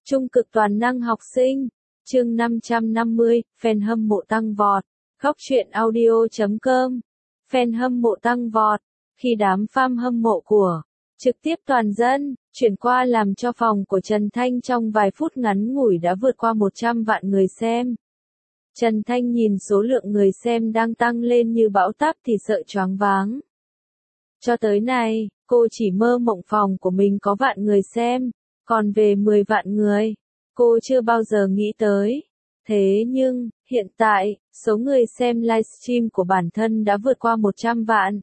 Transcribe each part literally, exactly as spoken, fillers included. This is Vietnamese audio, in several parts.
Trung cực toàn năng học sinh, chương năm trăm năm mươi, fan hâm mộ tăng vọt. Góc truyện audio chấm com. Fan hâm mộ tăng vọt. Khi đám fan hâm mộ của Trực tiếp toàn dân chuyển qua làm cho phòng của Trần Thanh trong vài phút ngắn ngủi đã vượt qua một trăm vạn người xem. Trần Thanh nhìn số lượng người xem đang tăng lên như bão táp thì sợ choáng váng. Cho tới nay, cô chỉ mơ mộng phòng của mình có vạn người xem, còn về mười vạn người, cô chưa bao giờ nghĩ tới. Thế nhưng, hiện tại, số người xem livestream của bản thân đã vượt qua một trăm vạn.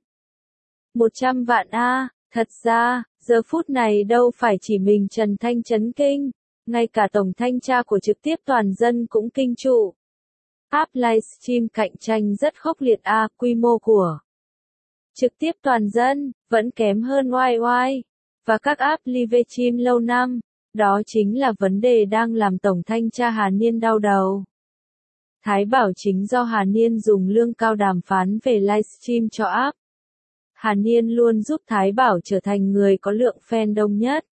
một trăm vạn a, thật ra, giờ phút này đâu phải chỉ mình Trần Thanh chấn kinh, ngay cả tổng thanh tra của Trực tiếp toàn dân cũng kinh trụ. App livestream cạnh tranh rất khốc liệt a, quy mô của Trực tiếp toàn dân vẫn kém hơn oai oai và các app livestream lâu năm. Đó chính là vấn đề đang làm tổng thanh tra Hà Niên đau đầu. Thái bảo chính do Hà Niên dùng lương cao đàm phán về livestream cho app. Hà Niên luôn giúp Thái bảo trở thành người có lượng fan đông nhất.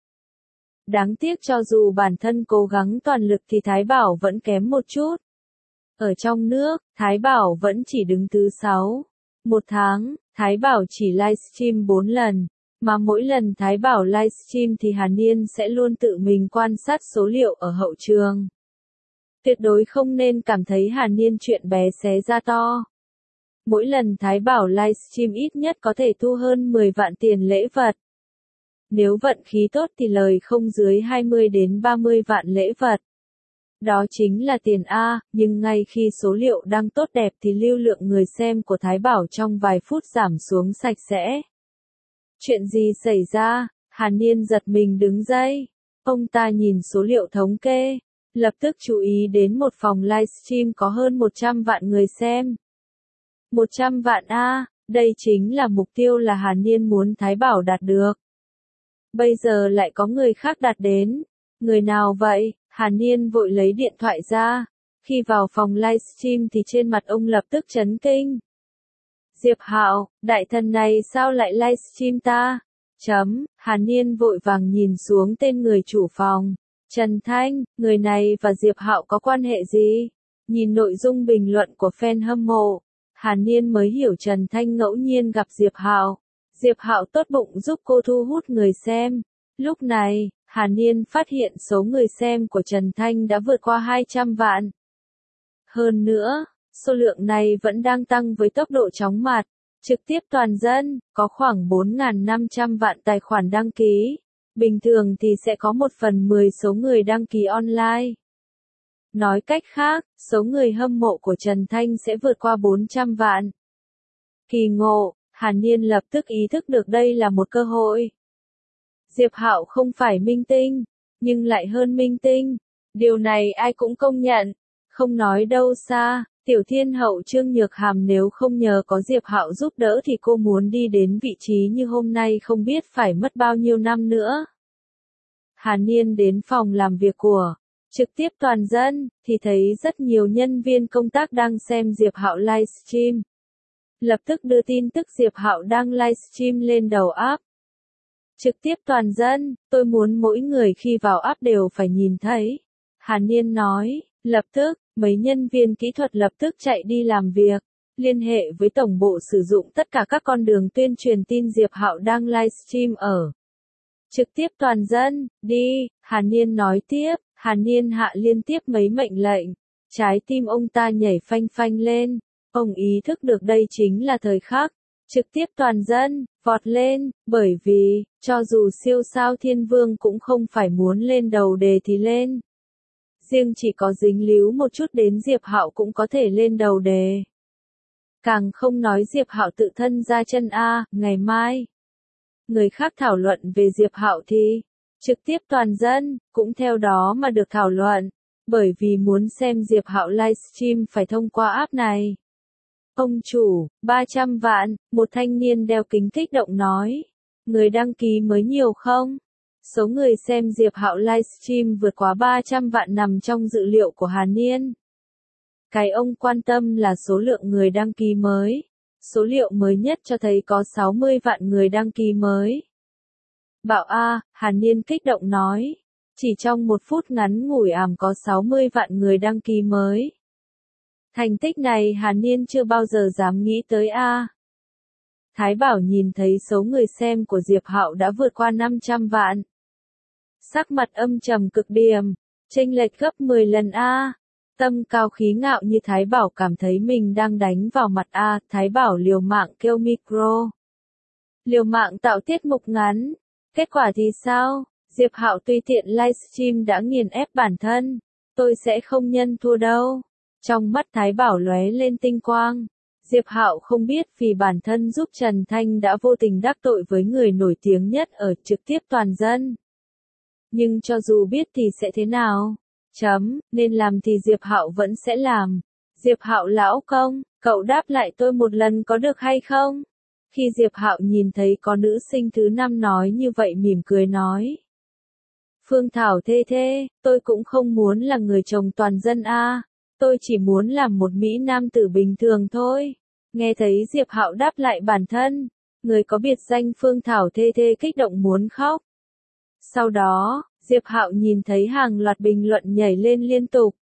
Đáng tiếc cho dù bản thân cố gắng toàn lực thì Thái bảo vẫn kém một chút. Ở trong nước, Thái bảo vẫn chỉ đứng thứ sáu. Một tháng, Thái bảo chỉ livestream bốn lần. Mà mỗi lần Thái bảo livestream thì Hà Niên sẽ luôn tự mình quan sát số liệu ở hậu trường. Tuyệt đối không nên cảm thấy Hà Niên chuyện bé xé ra to. Mỗi lần Thái bảo livestream ít nhất có thể thu hơn mười vạn tiền lễ vật. Nếu vận khí tốt thì lời không dưới hai mươi đến ba mươi vạn lễ vật. Đó chính là tiền A, nhưng ngay khi số liệu đang tốt đẹp thì lưu lượng người xem của Thái bảo trong vài phút giảm xuống sạch sẽ. Chuyện gì xảy ra? Hà Niên giật mình đứng dậy. Ông ta nhìn số liệu thống kê, lập tức chú ý đến một phòng livestream có hơn một trăm vạn người xem. một trăm vạn a, đây chính là mục tiêu là Hà Niên muốn Thái bảo đạt được. Bây giờ lại có người khác đạt đến. Người nào vậy? Hà Niên vội lấy điện thoại ra. Khi vào phòng livestream thì trên mặt ông lập tức chấn kinh. Diệp Hạo, đại thần này sao lại livestream ta? Chấm, Hà Niên vội vàng nhìn xuống tên người chủ phòng. Trần Thanh, người này và Diệp Hạo có quan hệ gì? Nhìn nội dung bình luận của fan hâm mộ, Hà Niên mới hiểu Trần Thanh ngẫu nhiên gặp Diệp Hạo. Diệp Hạo tốt bụng giúp cô thu hút người xem. Lúc này, Hà Niên phát hiện số người xem của Trần Thanh đã vượt qua hai trăm vạn. Hơn nữa, số lượng này vẫn đang tăng với tốc độ chóng mặt. Trực tiếp toàn dân, có khoảng bốn nghìn năm trăm vạn tài khoản đăng ký. Bình thường thì sẽ có một phần mười số người đăng ký online. Nói cách khác, số người hâm mộ của Trần Thanh sẽ vượt qua bốn trăm vạn. Kỳ ngộ, Hà Niên lập tức ý thức được đây là một cơ hội. Diệp Hạo không phải minh tinh, nhưng lại hơn minh tinh. Điều này ai cũng công nhận. Không nói đâu xa, tiểu thiên hậu Trương Nhược Hàm nếu không nhờ có Diệp Hạo giúp đỡ thì cô muốn đi đến vị trí như hôm nay không biết phải mất bao nhiêu năm nữa. Hà Niên đến phòng làm việc của Trực tiếp toàn dân, thì thấy rất nhiều nhân viên công tác đang xem Diệp Hạo livestream. Lập tức đưa tin tức Diệp Hạo đang livestream lên đầu app. Trực tiếp toàn dân, tôi muốn mỗi người khi vào app đều phải nhìn thấy. Hà Niên nói, lập tức, mấy nhân viên kỹ thuật lập tức chạy đi làm việc, liên hệ với tổng bộ sử dụng tất cả các con đường tuyên truyền tin Diệp Hạo đang livestream ở Trực tiếp toàn dân, đi, Hà Niên nói tiếp. Hà Niên hạ liên tiếp mấy mệnh lệnh, trái tim ông ta nhảy phanh phanh lên, ông ý thức được đây chính là thời khắc, trực tiếp toàn dân, vọt lên, bởi vì, cho dù siêu sao thiên vương cũng không phải muốn lên đầu đề thì lên. Riêng chỉ có dính líu một chút đến Diệp Hạo cũng có thể lên đầu đề. Càng không nói Diệp Hạo tự thân ra chân A, ngày mai. Người khác thảo luận về Diệp Hạo thì Trực tiếp toàn dân, cũng theo đó mà được thảo luận, bởi vì muốn xem Diệp Hạo livestream phải thông qua app này. Ông chủ, ba trăm vạn, một thanh niên đeo kính kích động nói. Người đăng ký mới nhiều không? Số người xem Diệp Hạo livestream vượt quá ba trăm vạn nằm trong dữ liệu của Hà Niên. Cái ông quan tâm là số lượng người đăng ký mới. Số liệu mới nhất cho thấy có sáu mươi vạn người đăng ký mới. Bảo A, Hà Niên kích động nói. Chỉ trong một phút ngắn ngủi ảm có sáu mươi vạn người đăng ký mới. Thành tích này Hàn Niên chưa bao giờ dám nghĩ tới a. Thái Bảo nhìn thấy số người xem của Diệp Hạo đã vượt qua năm trăm vạn. Sắc mặt âm trầm cực điểm, chênh lệch gấp mười lần a. Tâm cao khí ngạo như Thái Bảo cảm thấy mình đang đánh vào mặt a, Thái Bảo liều mạng kêu micro. Liều mạng tạo tiết mục ngắn. Kết quả thì sao? Diệp Hạo tùy tiện livestream đã nghiền ép bản thân. Tôi sẽ không nhân thua đâu. Trong mắt Thái Bảo lóe lên tinh quang. Diệp Hạo không biết vì bản thân giúp Trần Thanh đã vô tình đắc tội với người nổi tiếng nhất ở trực tiếp toàn dân. Nhưng cho dù biết thì sẽ thế nào? Chấm, nên làm thì Diệp Hạo vẫn sẽ làm. Diệp Hạo lão công, cậu đáp lại tôi một lần có được hay không? Khi Diệp Hạo nhìn thấy có nữ sinh thứ năm nói như vậy mỉm cười nói. Phương Thảo thê thê, tôi cũng không muốn là người chồng toàn dân a, tôi chỉ muốn làm một mỹ nam tử bình thường thôi. Nghe thấy Diệp Hạo đáp lại bản thân, người có biệt danh Phương Thảo thê thê kích động muốn khóc. Sau đó, Diệp Hạo nhìn thấy hàng loạt bình luận nhảy lên liên tục.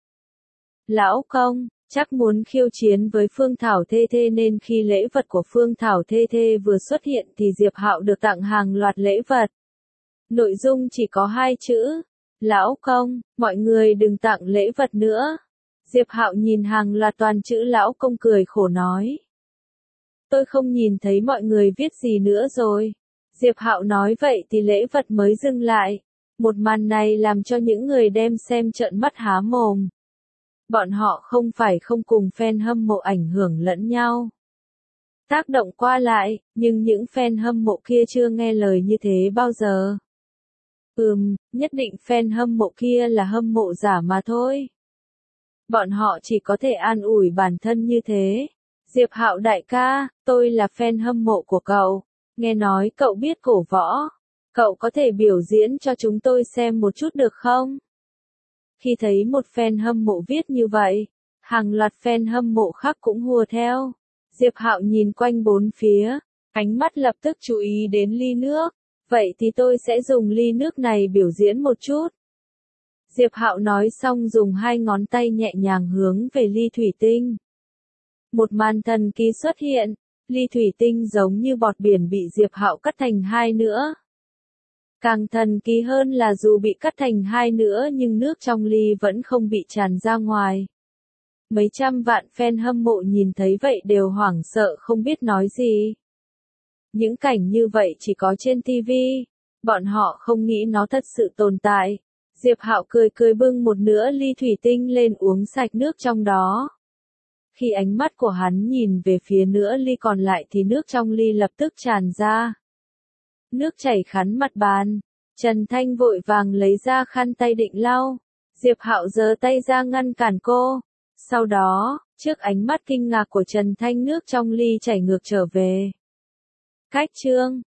Lão công, chắc muốn khiêu chiến với Phương Thảo thê thê nên khi lễ vật của Phương Thảo thê thê vừa xuất hiện thì Diệp Hạo được tặng hàng loạt lễ vật. Nội dung chỉ có hai chữ. Lão công, mọi người đừng tặng lễ vật nữa. Diệp Hạo nhìn hàng loạt toàn chữ lão công cười khổ nói. Tôi không nhìn thấy mọi người viết gì nữa rồi. Diệp Hạo nói vậy thì lễ vật mới dừng lại. Một màn này làm cho những người đem xem trợn mắt há mồm. Bọn họ không phải không cùng fan hâm mộ ảnh hưởng lẫn nhau. Tác động qua lại, nhưng những fan hâm mộ kia chưa nghe lời như thế bao giờ. Ừm, nhất định fan hâm mộ kia là hâm mộ giả mà thôi. Bọn họ chỉ có thể an ủi bản thân như thế. Diệp Hạo đại ca, tôi là fan hâm mộ của cậu. Nghe nói cậu biết cổ võ. Cậu có thể biểu diễn cho chúng tôi xem một chút được không? Khi thấy một fan hâm mộ viết như vậy, hàng loạt fan hâm mộ khác cũng hùa theo. Diệp Hạo nhìn quanh bốn phía, ánh mắt lập tức chú ý đến ly nước. Vậy thì tôi sẽ dùng ly nước này biểu diễn một chút. Diệp Hạo nói xong dùng hai ngón tay nhẹ nhàng hướng về ly thủy tinh. Một màn thần kỳ xuất hiện, ly thủy tinh giống như bọt biển bị Diệp Hạo cắt thành hai nữa. Càng thần kỳ hơn là dù bị cắt thành hai nữa nhưng nước trong ly vẫn không bị tràn ra ngoài. Mấy trăm vạn fan hâm mộ nhìn thấy vậy đều hoảng sợ không biết nói gì. Những cảnh như vậy chỉ có trên ti vi, bọn họ không nghĩ nó thật sự tồn tại. Diệp Hạo cười cười bưng một nửa ly thủy tinh lên uống sạch nước trong đó. Khi ánh mắt của hắn nhìn về phía nửa ly còn lại thì nước trong ly lập tức tràn ra. Nước chảy khắn mặt bàn. Trần Thanh vội vàng lấy ra khăn tay định lau. Diệp Hạo giơ tay ra ngăn cản cô. Sau đó, trước ánh mắt kinh ngạc của Trần Thanh nước trong ly chảy ngược trở về. Cách chương